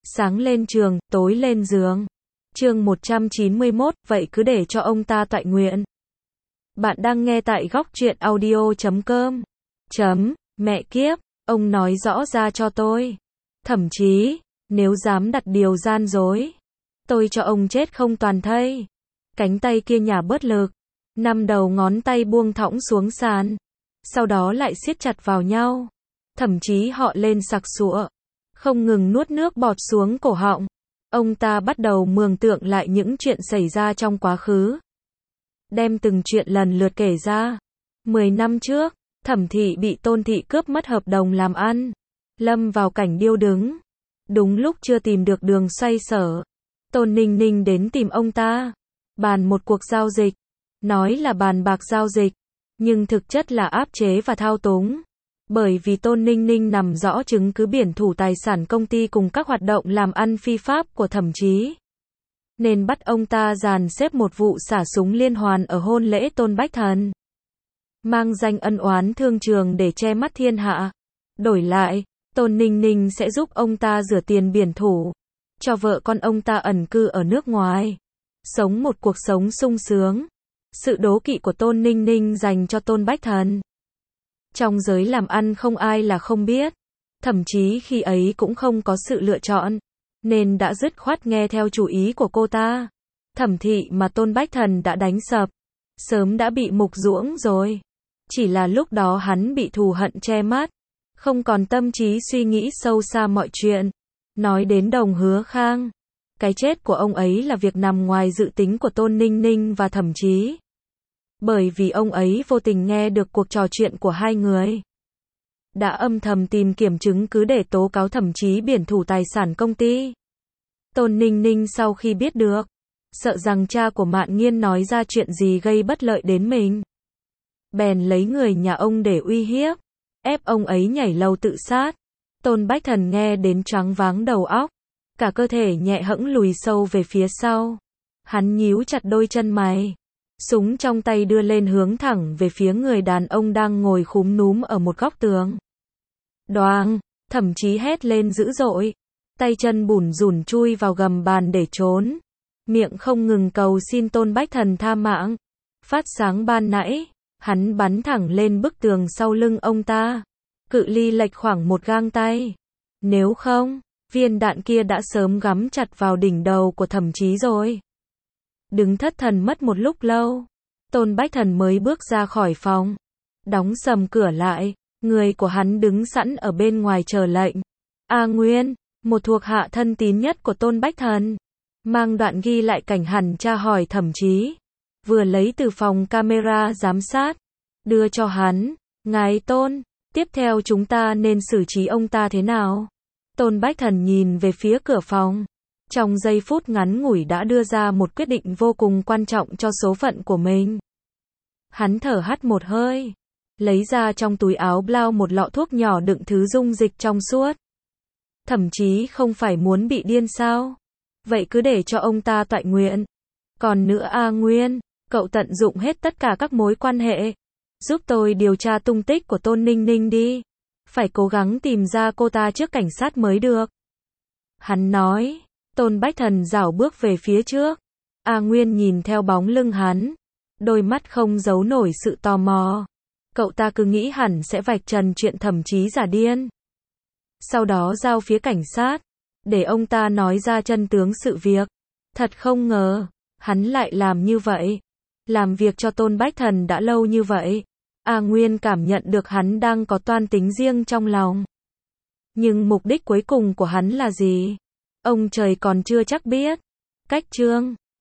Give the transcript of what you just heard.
Sáng lên trường, tối lên giường. Chương 191, vậy cứ để cho ông ta toại nguyện. Bạn đang nghe tại góc truyện audio.com. Mẹ kiếp, ông nói rõ ra cho tôi. Thậm chí, nếu dám đặt điều gian dối, tôi cho ông chết không toàn thây. Cánh tay kia nhả bớt lực, 5 đầu ngón tay buông thõng xuống sàn, sau đó lại siết chặt vào nhau. Thậm chí họ lên sặc sụa, không ngừng nuốt nước bọt xuống cổ họng. Ông ta bắt đầu mường tượng lại những chuyện xảy ra trong quá khứ. Đem từng chuyện lần lượt kể ra. 10 năm trước, Thẩm Thị bị Tôn Thị cướp mất hợp đồng làm ăn, lâm vào cảnh điêu đứng. Đúng lúc chưa tìm được đường xoay sở, Tôn Ninh Ninh đến tìm ông ta, bàn một cuộc giao dịch. Nói là bàn bạc giao dịch, nhưng thực chất là áp chế và thao túng. Bởi vì Tôn Ninh Ninh nằm rõ chứng cứ biển thủ tài sản công ty cùng các hoạt động làm ăn phi pháp của Thẩm Chí, nên bắt ông ta dàn xếp một vụ xả súng liên hoàn ở hôn lễ Tôn Bách Thần. Mang danh ân oán thương trường để che mắt thiên hạ. Đổi lại, Tôn Ninh Ninh sẽ giúp ông ta rửa tiền biển thủ, cho vợ con ông ta ẩn cư ở nước ngoài, sống một cuộc sống sung sướng. Sự đố kỵ của Tôn Ninh Ninh dành cho Tôn Bách Thần, trong giới làm ăn không ai là không biết. Thậm chí khi ấy cũng không có sự lựa chọn, nên đã dứt khoát nghe theo chủ ý của cô ta. Thẩm Thị mà Tôn Bách Thần đã đánh sập, sớm đã bị mục ruỗng rồi. Chỉ là lúc đó hắn bị thù hận che mắt, không còn tâm trí suy nghĩ sâu xa mọi chuyện. Nói đến Đồng Hứa Khang, cái chết của ông ấy là việc nằm ngoài dự tính của Tôn Ninh Ninh và Thẩm Chí. Bởi vì ông ấy vô tình nghe được cuộc trò chuyện của hai người, đã âm thầm tìm kiểm chứng cứ để tố cáo Thẩm Chí biển thủ tài sản công ty. Tôn Ninh Ninh sau khi biết được, sợ rằng cha của Mạn Nghiên nói ra chuyện gì gây bất lợi đến mình, bèn lấy người nhà ông để uy hiếp, ép ông ấy nhảy lầu tự sát. Tôn Bách Thần nghe đến choáng váng đầu óc, cả cơ thể nhẹ hẫng lùi sâu về phía sau. Hắn nhíu chặt đôi chân mày, súng trong tay đưa lên hướng thẳng về phía người đàn ông đang ngồi khúm núm ở một góc tường. Đoàng, Thẩm Chí hét lên dữ dội, tay chân bủn rủn chui vào gầm bàn để trốn, miệng không ngừng cầu xin Tôn Bách Thần tha mạng. Phát sáng ban nãy, hắn bắn thẳng lên bức tường sau lưng ông ta, cự ly lệch khoảng một gang tay. Nếu không, viên đạn kia đã sớm gắm chặt vào đỉnh đầu của Thẩm Chí rồi. Đứng thất thần mất một lúc lâu, Tôn Bách Thần mới bước ra khỏi phòng, đóng sầm cửa lại. Người của hắn đứng sẵn ở bên ngoài chờ lệnh. A Nguyên, một thuộc hạ thân tín nhất của Tôn Bách Thần, mang đoạn ghi lại cảnh hẳn tra hỏi Thẩm Chí, vừa lấy từ phòng camera giám sát, đưa cho hắn. Ngài Tôn, tiếp theo chúng ta nên xử trí ông ta thế nào? Tôn Bách Thần nhìn về phía cửa phòng, trong giây phút ngắn ngủi đã đưa ra một quyết định vô cùng quan trọng cho số phận của mình. Hắn thở hắt một hơi, lấy ra trong túi áo blau một lọ thuốc nhỏ đựng thứ dung dịch trong suốt. Thậm chí không phải muốn bị điên sao? Vậy cứ để cho ông ta toại nguyện. Còn nữa A Nguyên, cậu tận dụng hết tất cả các mối quan hệ, giúp tôi điều tra tung tích của Tôn Ninh Ninh đi. Phải cố gắng tìm ra cô ta trước cảnh sát mới được. Hắn nói. Tôn Bách Thần rảo bước về phía trước. A Nguyên nhìn theo bóng lưng hắn, đôi mắt không giấu nổi sự tò mò. Cậu ta cứ nghĩ hẳn sẽ vạch trần chuyện Thẩm Chí giả điên, sau đó giao phía cảnh sát, để ông ta nói ra chân tướng sự việc. Thật không ngờ, hắn lại làm như vậy. Làm việc cho Tôn Bách Thần đã lâu như vậy, A Nguyên cảm nhận được hắn đang có toan tính riêng trong lòng. Nhưng mục đích cuối cùng của hắn là gì? Ông trời còn chưa chắc biết. Cách chương